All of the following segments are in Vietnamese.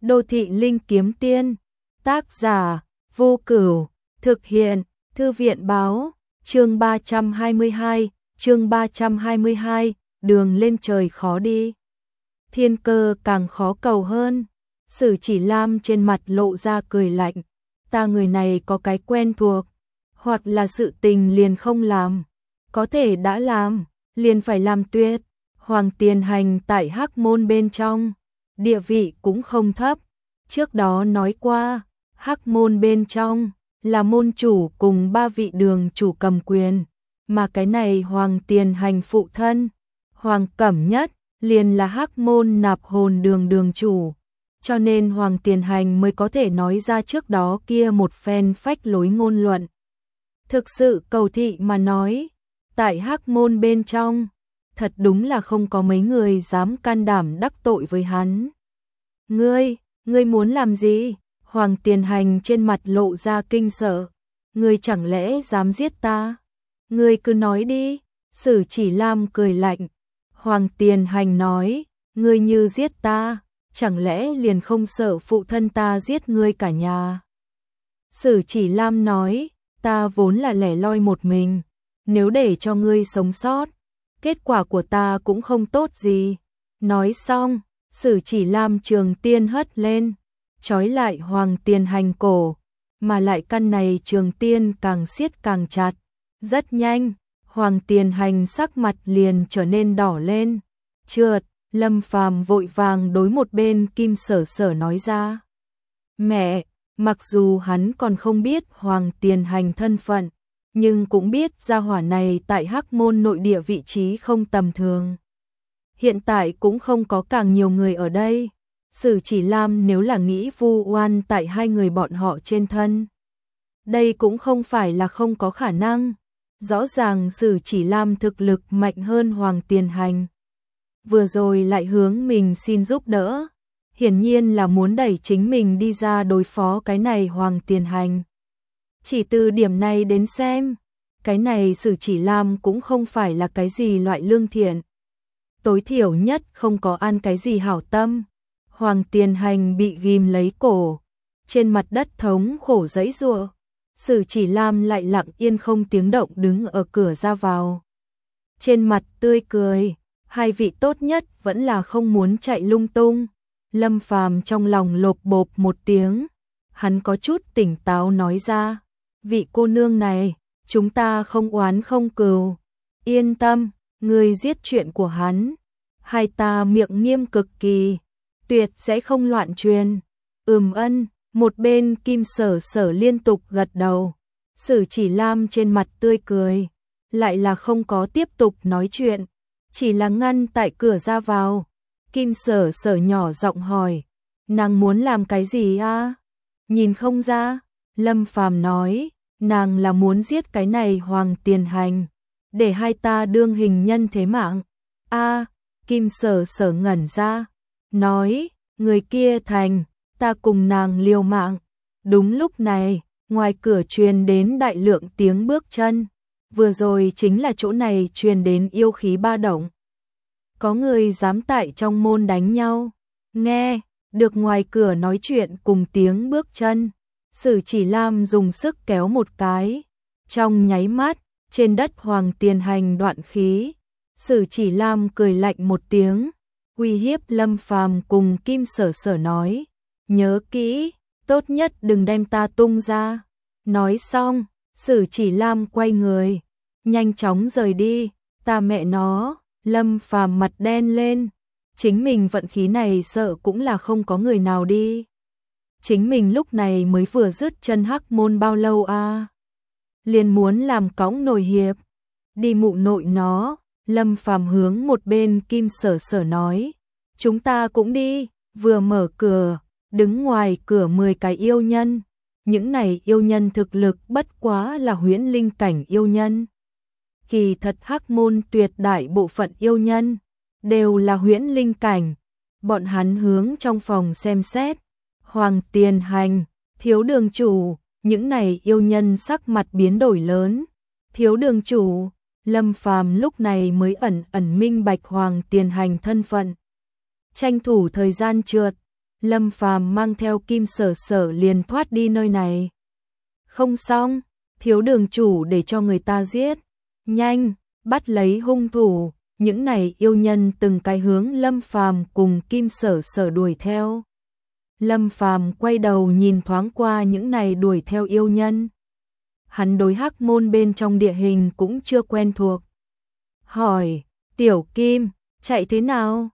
Đô thị linh kiếm tiên, tác giả, Vô Cửu, thực hiện, Thư viện báo, chương 322, đường lên trời khó đi. Thiên cơ càng khó cầu hơn, Sử Chỉ Lam trên mặt lộ ra cười lạnh, ta người này có cái quen thuộc, hoặc là sự tình liền không làm, có thể đã làm, liền phải làm tuyệt. Hoàng Tiền Hành tại Hắc Môn bên trong, địa vị cũng không thấp. Trước đó nói qua, Hắc Môn bên trong là môn chủ cùng 3 vị đường chủ cầm quyền, mà cái này Hoàng Tiền Hành phụ thân, Hoàng Cẩm Nhất, liền là Hắc Môn Nạp Hồn đường đường chủ, cho nên Hoàng Tiền Hành mới có thể nói ra trước đó kia một phen phách lối ngôn luận. Thực sự cầu thị mà nói, tại Hắc Môn bên trong, thật đúng là không có mấy người dám can đảm đắc tội với hắn. Ngươi muốn làm gì? Hoàng Tiền Hành trên mặt lộ ra kinh sợ. Ngươi chẳng lẽ dám giết ta? Ngươi cứ nói đi. Sử Chỉ Lam cười lạnh. Hoàng Tiền Hành nói, ngươi như giết ta, chẳng lẽ liền không sợ phụ thân ta giết ngươi cả nhà? Sử Chỉ Lam nói, ta vốn là lẻ loi một mình, nếu để cho ngươi sống sót, kết quả của ta cũng không tốt gì. Nói xong, Sử Chỉ Lam trường tiên hất lên, trói lại Hoàng Tiền Hành cổ, mà lại căn này trường tiên càng siết càng chặt. Rất nhanh, Hoàng Tiền Hành sắc mặt liền trở nên đỏ lên. Trượt, Lâm Phàm vội vàng đối một bên Kim Sở Sở nói ra. Mẹ, mặc dù hắn còn không biết Hoàng Tiền Hành thân phận, nhưng cũng biết gia hỏa này tại Hắc Môn nội địa vị trí không tầm thường. Hiện tại cũng không có càng nhiều người ở đây. Sử Chỉ Lam nếu là nghĩ vu oan tại hai người bọn họ trên thân, đây cũng không phải là không có khả năng. Rõ ràng Sử Chỉ Lam thực lực mạnh hơn Hoàng Tiền Hành, vừa rồi lại hướng mình xin giúp đỡ, hiển nhiên là muốn đẩy chính mình đi ra đối phó cái này Hoàng Tiền Hành. Chỉ từ điểm này đến xem, cái này Sử Chỉ Lam cũng không phải là cái gì loại lương thiện, tối thiểu nhất không có ăn cái gì hảo tâm. Hoàng Tiền Hành bị ghim lấy cổ, trên mặt đất thống khổ giãy giụa. Sử Chỉ Lam lại lặng yên không tiếng động đứng ở cửa ra vào, trên mặt tươi cười. Hai vị tốt nhất vẫn là không muốn chạy lung tung. Lâm Phàm trong lòng lộp bộp một tiếng, hắn có chút tỉnh táo nói ra, vị cô nương này, chúng ta không oán không cừu, yên tâm, ngươi giết chuyện của hắn, hai ta miệng nghiêm cực kỳ, tuyệt sẽ không loạn truyền. Ân, một bên Kim Sở Sở liên tục gật đầu. Sử Chỉ Lam trên mặt tươi cười, lại là không có tiếp tục nói chuyện, chỉ là ngăn tại cửa ra vào. Kim Sở Sở nhỏ giọng hỏi, nàng muốn làm cái gì a? Nhìn không ra. Lâm Phàm nói, nàng là muốn giết cái này Hoàng Tiền Hành, để hai ta đương hình nhân thế mạng. A, Kim Sở Sở ngẩn ra, nói, người kia thành, ta cùng nàng liều mạng. Đúng lúc này, ngoài cửa truyền đến đại lượng tiếng bước chân, vừa rồi chính là chỗ này truyền đến yêu khí ba động. Có người dám tại trong môn đánh nhau. Nghe được ngoài cửa nói chuyện cùng tiếng bước chân, Sử Chỉ Lam dùng sức kéo một cái, trong nháy mắt, trên đất Hoàng Tiền Hành đoạn khí. Sử Chỉ Lam cười lạnh một tiếng, uy hiếp Lâm Phàm cùng Kim Sở Sở nói, nhớ kỹ, tốt nhất đừng đem ta tung ra. Nói xong, Sử Chỉ Lam quay người, nhanh chóng rời đi. Ta mẹ nó. Lâm Phàm mặt đen lên, chính mình vận khí này sợ cũng là không có người nào đi. Chính mình lúc này mới vừa dứt chân Hắc Môn bao lâu a? Liền muốn làm cõng nổi hiệp. Đi mụ nội nó. Lâm Phàm hướng một bên Kim Sở Sở nói, chúng ta cũng đi. Vừa mở cửa, đứng ngoài cửa 10 cái yêu nhân. Những này yêu nhân thực lực bất quá là huyễn linh cảnh yêu nhân. Kỳ thật Hắc Môn tuyệt đại bộ phận yêu nhân đều là huyễn linh cảnh. Bọn hắn hướng trong phòng xem xét. Hoàng Tiền Hành, thiếu đường chủ, những này yêu nhân sắc mặt biến đổi lớn. Thiếu đường chủ, Lâm Phàm lúc này mới ẩn ẩn minh bạch Hoàng Tiền Hành thân phận. Tranh thủ thời gian trượt, Lâm Phàm mang theo Kim Sở Sở liền thoát đi nơi này. Không xong, thiếu đường chủ để cho người ta giết. Nhanh, bắt lấy hung thủ. Những này yêu nhân từng cái hướng Lâm Phàm cùng Kim Sở Sở đuổi theo. Lâm Phàm quay đầu nhìn thoáng qua những này đuổi theo yêu nhân. Hắn đối Hắc Môn bên trong địa hình cũng chưa quen thuộc. Hỏi, Tiểu Kim, chạy thế nào?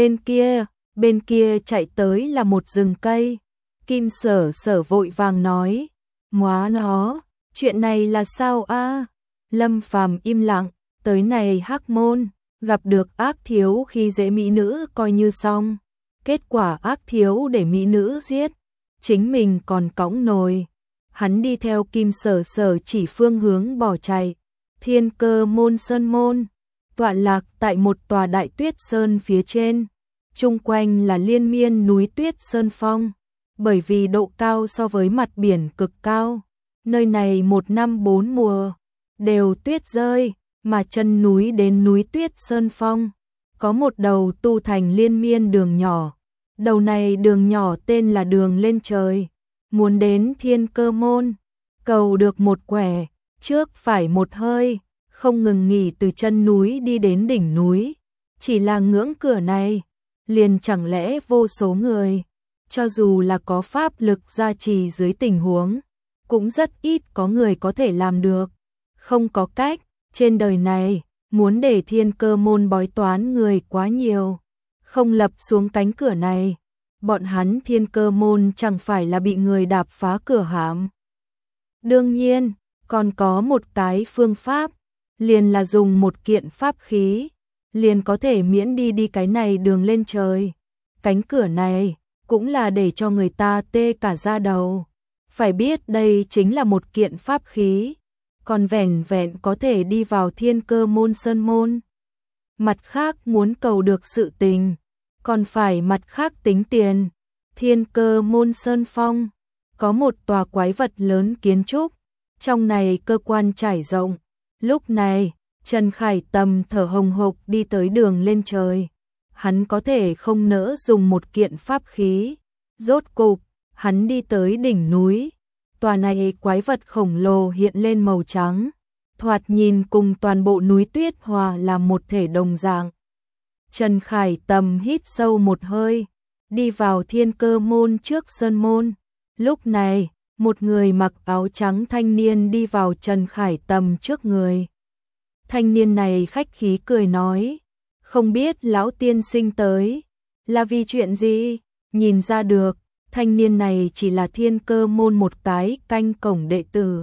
Bên kia chạy tới là một rừng cây. Kim Sở Sở vội vàng nói, móa nó, chuyện này là sao a? Lâm Phàm im lặng, tới này Hắc Môn, gặp được ác thiếu khi dễ mỹ nữ coi như xong. Kết quả ác thiếu để mỹ nữ giết, chính mình còn cõng nồi. Hắn đi theo Kim Sở Sở chỉ phương hướng bỏ chạy. Thiên Cơ Môn Sơn môn, tọa lạc tại một tòa đại tuyết sơn phía trên. Chung quanh là liên miên núi tuyết sơn phong, bởi vì độ cao so với mặt biển cực cao. Nơi này một năm 4 mùa, đều tuyết rơi, mà chân núi đến núi tuyết sơn phong. Có một đầu tu thành liên miên đường nhỏ. Đầu này đường nhỏ tên là đường lên trời. Muốn đến Thiên Cơ Môn, cầu được một quẻ, trước phải một hơi, không ngừng nghỉ từ chân núi đi đến đỉnh núi. Chỉ là ngưỡng cửa này, liền chẳng lẽ vô số người, cho dù là có pháp lực gia trì dưới tình huống, cũng rất ít có người có thể làm được. Không có cách, trên đời này, muốn để Thiên Cơ Môn bói toán người quá nhiều. Không lập xuống cánh cửa này, bọn hắn Thiên Cơ Môn chẳng phải là bị người đạp phá cửa hãm. Đương nhiên, còn có một cái phương pháp, liền là dùng một kiện pháp khí, liền có thể miễn đi cái này đường lên trời. Cánh cửa này cũng là để cho người ta tê cả da đầu. Phải biết đây chính là một kiện pháp khí, còn vẻn vẹn có thể đi vào Thiên Cơ Môn Sơn môn. Mặt khác muốn cầu được sự tình, còn phải mặt khác tính tiền. Thiên Cơ Môn Sơn Phong có một tòa quái vật lớn kiến trúc, trong này cơ quan trải rộng. Lúc này, Trần Khải Tầm thở hồng hộc đi tới đường lên trời. Hắn có thể không nỡ dùng một kiện pháp khí. Rốt cục, hắn đi tới đỉnh núi. Tòa này quái vật khổng lồ hiện lên màu trắng, thoạt nhìn cùng toàn bộ núi tuyết hòa làm một thể đồng dạng. Trần Khải Tầm hít sâu một hơi, đi vào Thiên Cơ Môn trước sơn môn. Lúc này, một người mặc áo trắng thanh niên đi vào Trần Khải Tầm trước người. Thanh niên này khách khí cười nói, không biết lão tiên sinh tới là vì chuyện gì? Nhìn ra được, thanh niên này chỉ là Thiên Cơ Môn một cái canh cổng đệ tử.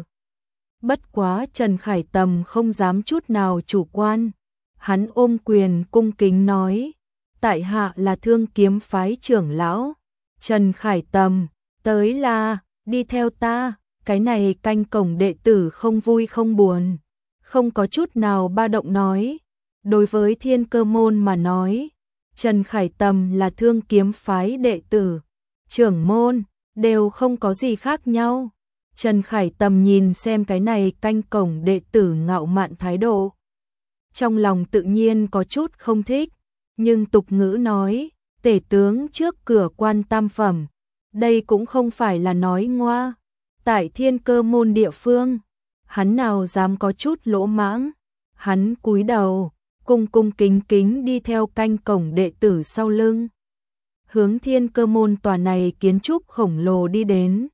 Bất quá Trần Khải Tầm không dám chút nào chủ quan. Hắn ôm quyền cung kính nói, tại hạ là Thương Kiếm phái trưởng lão. Trần Khải Tầm, tới là, đi theo ta. Cái này canh cổng đệ tử không vui không buồn, không có chút nào ba động nói. Đối với Thiên Cơ Môn mà nói, Trần Khải Tầm là Thương Kiếm phái đệ tử, trưởng môn, đều không có gì khác nhau. Trần Khải Tầm nhìn xem cái này canh cổng đệ tử ngạo mạn thái độ, trong lòng tự nhiên có chút không thích, nhưng tục ngữ nói, tể tướng trước cửa quan tam phẩm, đây cũng không phải là nói ngoa. Tại Thiên Cơ Môn địa phương, hắn nào dám có chút lỗ mãng. Hắn cúi đầu, cung cung kính kính đi theo canh cổng đệ tử sau lưng, hướng Thiên Cơ Môn tòa này kiến trúc khổng lồ đi đến.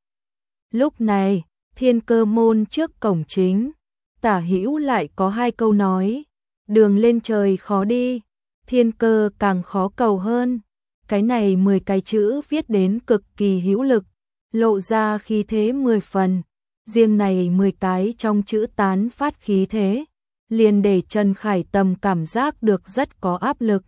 Lúc này, Thiên Cơ Môn trước cổng chính, tả hữu lại có hai câu nói, đường lên trời khó đi, thiên cơ càng khó cầu hơn. Cái này 10 cái chữ viết đến cực kỳ hữu lực, lộ ra khí thế 10 phần. Riêng này 10 cái trong chữ tán phát khí thế, liền để Trần Khải Tầm cảm giác được rất có áp lực.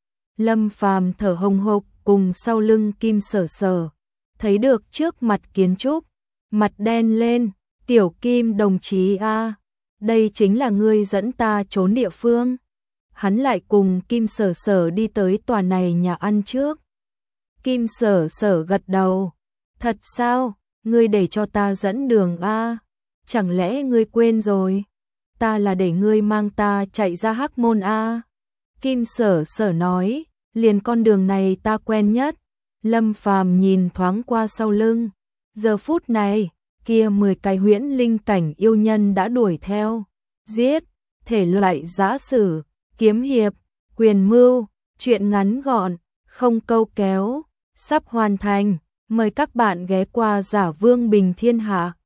Lâm Phàm thở hồng hộc cùng sau lưng Kim Sở Sở, thấy được trước mặt kiến trúc, mặt đen lên, Tiểu Kim đồng chí a, đây chính là ngươi dẫn ta trốn địa phương. Hắn lại cùng Kim Sở Sở đi tới tòa này nhà ăn trước. Kim Sở Sở gật đầu, thật sao, ngươi để cho ta dẫn đường a? Chẳng lẽ ngươi quên rồi? Ta là để ngươi mang ta chạy ra Hắc Môn a. Kim Sở Sở nói, liền con đường này ta quen nhất, Lâm Phàm nhìn thoáng qua sau lưng. Giờ phút này, kia 10 cái huyễn linh cảnh yêu nhân đã đuổi theo. Giết, thể loại giã sử, kiếm hiệp, quyền mưu, truyện ngắn gọn, không câu kéo, sắp hoàn thành. Mời các bạn ghé qua Giả Vương Bình Thiên Hạ.